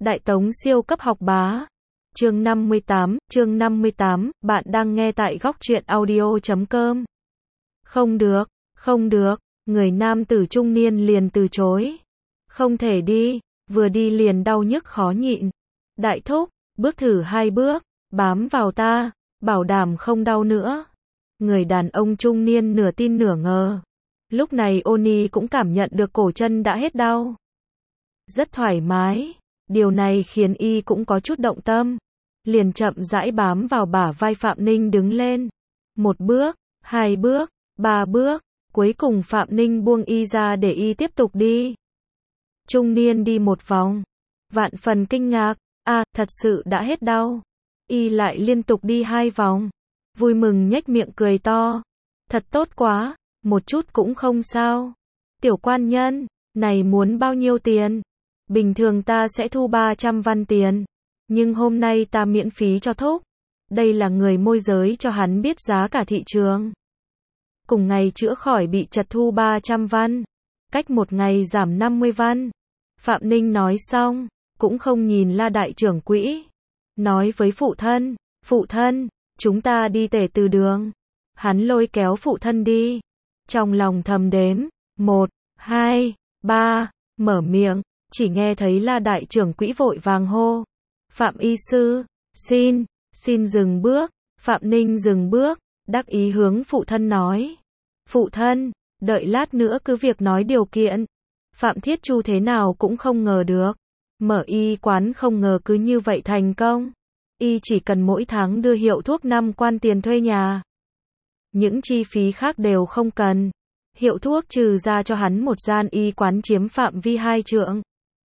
Đại Tống siêu cấp học bá. Chương 58, bạn đang nghe tại góc truyện audio.com. Không được, người nam tử trung niên liền từ chối. Không thể đi, vừa đi liền đau nhức khó nhịn. Đại thúc, bước thử 2 bước, bám vào ta, bảo đảm không đau nữa. Người đàn ông trung niên nửa tin nửa ngờ. Lúc này Oni cũng cảm nhận được cổ chân đã hết đau. Rất thoải mái. Điều này khiến y cũng có chút động tâm. Liền chậm rãi bám vào bả vai Phạm Ninh đứng lên. 1 bước, 2 bước, 3 bước. Cuối cùng Phạm Ninh buông y ra để y tiếp tục đi. Trung niên đi 1 vòng. Vạn phần kinh ngạc. Thật sự đã hết đau. Y lại liên tục đi 2 vòng. Vui mừng nhếch miệng cười to. Thật tốt quá, một chút cũng không sao. Tiểu quan nhân, này muốn bao nhiêu tiền? Bình thường ta sẽ thu 300 văn tiền. Nhưng hôm nay ta miễn phí cho thúc. Đây là người môi giới cho hắn biết giá cả thị trường. Cùng ngày chữa khỏi bị chật thu 300 văn. Cách 1 ngày giảm 50 văn. Phạm Ninh nói xong, cũng không nhìn La đại trưởng quỹ. Nói với phụ thân, chúng ta đi tể từ đường. Hắn lôi kéo phụ thân đi. Trong lòng thầm đếm, 1, 2, 3, mở miệng, chỉ nghe thấy La đại trưởng quỹ vội vàng hô. Phạm y sư, xin dừng bước. Phạm Ninh dừng bước, đắc ý hướng phụ thân nói. Phụ thân, đợi lát nữa cứ việc nói điều kiện. Phạm Thiết Chu thế nào cũng không ngờ được. Mở y quán không ngờ cứ như vậy thành công. Y chỉ cần mỗi tháng đưa Hiệu Thuốc 5 quan tiền thuê nhà. Những chi phí khác đều không cần. Hiệu Thuốc trừ ra cho hắn một gian y quán chiếm phạm vi 2 trượng.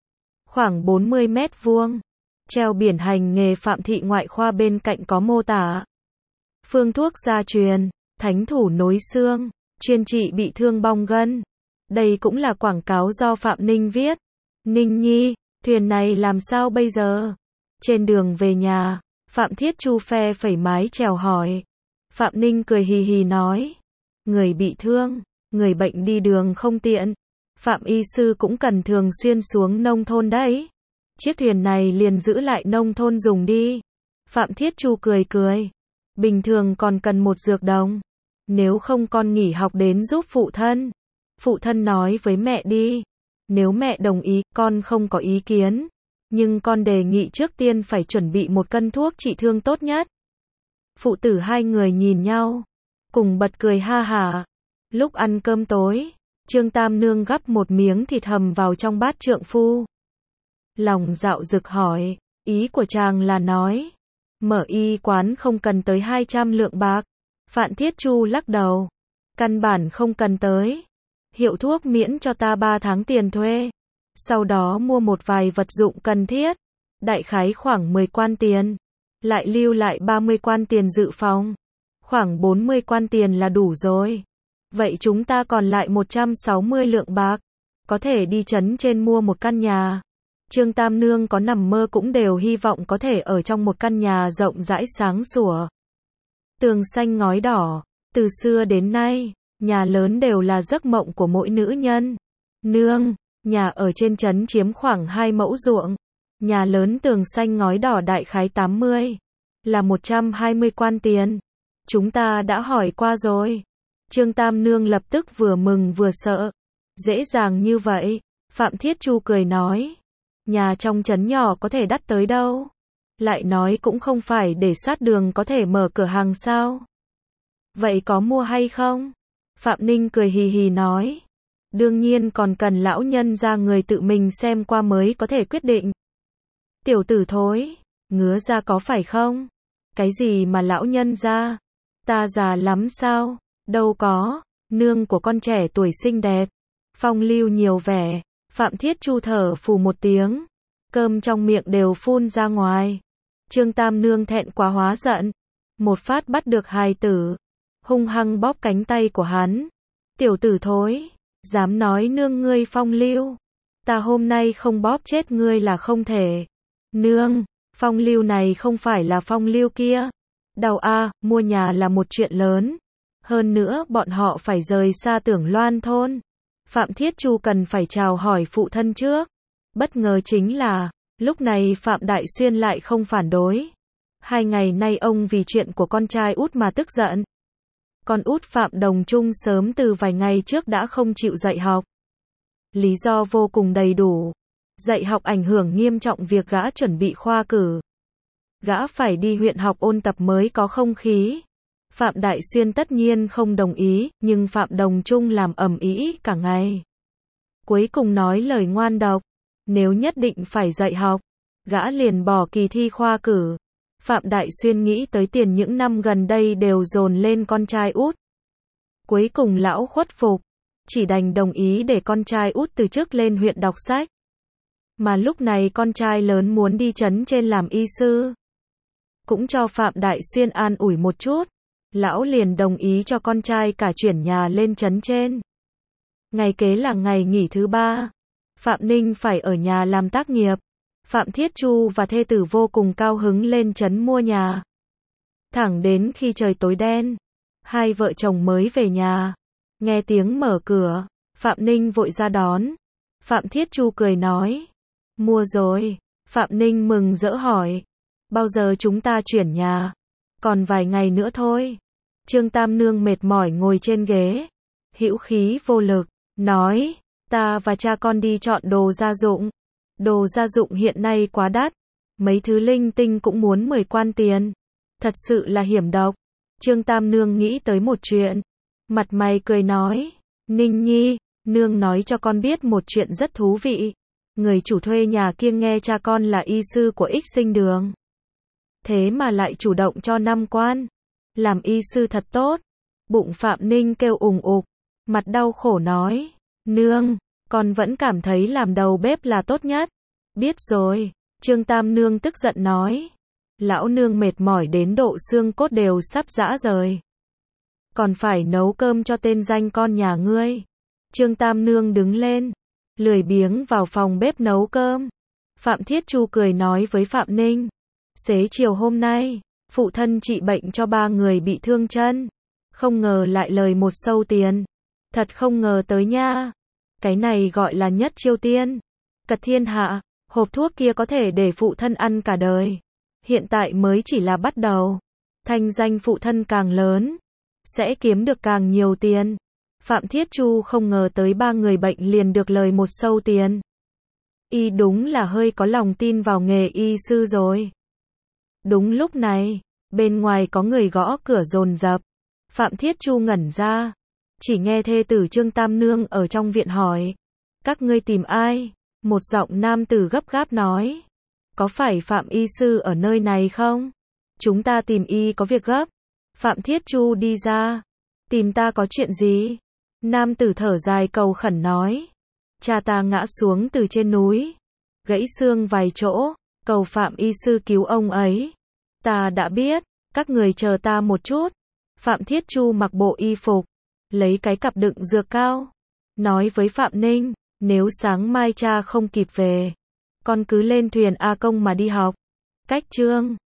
Khoảng 40 mét vuông. Treo biển hành nghề Phạm thị ngoại khoa bên cạnh có mô tả. Phương thuốc gia truyền, thánh thủ nối xương, chuyên trị bị thương bong gân. Đây cũng là quảng cáo do Phạm Ninh viết. Ninh nhi, thuyền này làm sao bây giờ? Trên đường về nhà, Phạm Thiết Chu phe phẩy mái chèo hỏi. Phạm Ninh cười hì hì nói. Người bị thương, người bệnh đi đường không tiện. Phạm y sư cũng cần thường xuyên xuống nông thôn đấy. Chiếc thuyền này liền giữ lại nông thôn dùng đi. Phạm Thiết Chu cười. Bình thường còn cần 1 dược đồng. Nếu không con nghỉ học đến giúp phụ thân. Phụ thân nói với mẹ đi. Nếu mẹ đồng ý, con không có ý kiến. Nhưng con đề nghị trước tiên phải chuẩn bị 1 cân thuốc trị thương tốt nhất. Phụ tử 2 người nhìn nhau, cùng bật cười ha hả. Lúc ăn cơm tối, Trương Tam Nương gắp 1 miếng thịt hầm vào trong bát trượng phu. Lòng dạo dực hỏi, ý của chàng là nói, mở y quán không cần tới 200 lượng bạc. Phạm Thiết Chu lắc đầu, căn bản không cần tới. Hiệu Thuốc miễn cho ta 3 tháng tiền thuê. Sau đó mua một vài vật dụng cần thiết, đại khái khoảng 10 quan tiền, lại lưu lại 30 quan tiền dự phòng, khoảng 40 quan tiền là đủ rồi. Vậy chúng ta còn lại 160 lượng bạc, có thể đi trấn trên mua 1 căn nhà. Trương Tam Nương có nằm mơ cũng đều hy vọng có thể ở trong 1 căn nhà rộng rãi sáng sủa. Tường xanh ngói đỏ, từ xưa đến nay, nhà lớn đều là giấc mộng của mỗi nữ nhân. Nương, nhà ở trên trấn chiếm khoảng 2 mẫu ruộng. Nhà lớn tường xanh ngói đỏ đại khái 80, là 120 quan tiền. Chúng ta đã hỏi qua rồi. Trương Tam Nương lập tức vừa mừng vừa sợ. Dễ dàng như vậy. Phạm Thiết Chu cười nói. Nhà trong trấn nhỏ có thể đắt tới đâu. Lại nói cũng không phải để sát đường có thể mở cửa hàng sao. Vậy có mua hay không? Phạm Ninh cười hì hì nói. Đương nhiên còn cần lão nhân ra người tự mình xem qua mới có thể quyết định. Tiểu tử thối, ngứa ra có phải không? Cái gì mà lão nhân ra? Ta già lắm sao? Đâu có, nương của con trẻ tuổi xinh đẹp, phong lưu nhiều vẻ. Phạm Thiết Chu thở phù 1 tiếng, cơm trong miệng đều phun ra ngoài. Trương Tam Nương thẹn quá hóa giận, một phát bắt được hài tử, hung hăng bóp cánh tay của hắn. Tiểu tử thối, dám nói nương ngươi phong lưu, ta hôm nay không bóp chết ngươi là không thể. Nương, phong lưu này không phải là phong lưu kia. Đau mua nhà là một chuyện lớn. Hơn nữa bọn họ phải rời xa Tưởng Loan thôn. Phạm Thiết Chu cần phải chào hỏi phụ thân trước. Bất ngờ chính là, Lúc này Phạm Đại Xuyên lại không phản đối. 2 ngày nay ông vì chuyện của con trai út mà tức giận. Con út Phạm Đồng Trung sớm từ vài ngày trước đã không chịu dạy học. Lý do vô cùng đầy đủ. Dạy học ảnh hưởng nghiêm trọng việc gã chuẩn bị khoa cử. Gã phải đi huyện học ôn tập mới có không khí. Phạm Đại Xuyên tất nhiên không đồng ý, nhưng Phạm Đồng Trung làm ầm ĩ cả ngày. Cuối cùng nói lời ngoan độc, nếu nhất định phải dạy học, gã liền bỏ kỳ thi khoa cử. Phạm Đại Xuyên nghĩ tới tiền những năm gần đây đều dồn lên con trai út. Cuối cùng lão khuất phục, chỉ đành đồng ý để con trai út từ chức lên huyện đọc sách. Mà lúc này con trai lớn muốn đi trấn trên làm y sư. Cũng cho Phạm Đại Xuyên an ủi một chút. Lão liền đồng ý cho con trai cả chuyển nhà lên trấn trên. Ngày kế là ngày nghỉ thứ 3. Phạm Ninh phải ở nhà làm tác nghiệp. Phạm Thiết Chu và thê tử vô cùng cao hứng lên trấn mua nhà. Thẳng đến khi trời tối đen, hai vợ chồng mới về nhà. Nghe tiếng mở cửa, Phạm Ninh vội ra đón. Phạm Thiết Chu cười nói, mua rồi. Phạm Ninh mừng rỡ hỏi, bao giờ chúng ta chuyển nhà? Còn vài ngày nữa thôi. Trương Tam Nương mệt mỏi ngồi trên ghế, hữu khí vô lực, nói, ta và cha con đi chọn đồ gia dụng. Đồ gia dụng hiện nay quá đắt, mấy thứ linh tinh cũng muốn 10 quan tiền. Thật sự là hiểm độc. Trương Tam Nương nghĩ tới một chuyện, mặt mày cười nói, Ninh Nhi, nương nói cho con biết một chuyện rất thú vị. Người chủ thuê nhà kia nghe cha con là y sư của Ích Sinh Đường. Thế mà lại chủ động cho 5 quan. Làm y sư thật tốt. Bụng Phạm Ninh kêu ùng ục, mặt đau khổ nói, nương, con vẫn cảm thấy làm đầu bếp là tốt nhất. Biết rồi. Trương Tam Nương tức giận nói, lão nương mệt mỏi đến độ xương cốt đều sắp rã rời. Còn phải nấu cơm cho tên danh con nhà ngươi. Trương Tam Nương đứng lên, lười biếng vào phòng bếp nấu cơm. Phạm Thiết Chu cười nói với Phạm Ninh, xế chiều hôm nay, phụ thân trị bệnh cho 3 người bị thương chân. Không ngờ lại lời một sâu tiền. Thật không ngờ tới nha. Cái này gọi là nhất chiêu tiên. Cật thiên hạ, hộp thuốc kia có thể để phụ thân ăn cả đời. Hiện tại mới chỉ là bắt đầu. Thanh danh phụ thân càng lớn, sẽ kiếm được càng nhiều tiền. Phạm Thiết Chu không ngờ tới 3 người bệnh liền được lời một sâu tiền. Y đúng là hơi có lòng tin vào nghề y sư rồi. Đúng lúc này, bên ngoài có người gõ cửa dồn dập. Phạm Thiết Chu ngẩn ra, chỉ nghe thê tử Trương Tam Nương ở trong viện hỏi, các ngươi tìm ai? Một giọng nam tử gấp gáp nói, có phải Phạm y sư ở nơi này không? Chúng ta tìm y có việc gấp. Phạm Thiết Chu đi ra, tìm ta có chuyện gì? Nam tử thở dài cầu khẩn nói, cha ta ngã xuống từ trên núi, gãy xương vài chỗ, cầu Phạm y sư cứu ông ấy. Ta đã biết, các người chờ ta một chút. Phạm Thiết Chu mặc bộ y phục, lấy cái cặp đựng dược cao, nói với Phạm Ninh, nếu sáng mai cha không kịp về, con cứ lên thuyền A Công mà đi học. Cách chương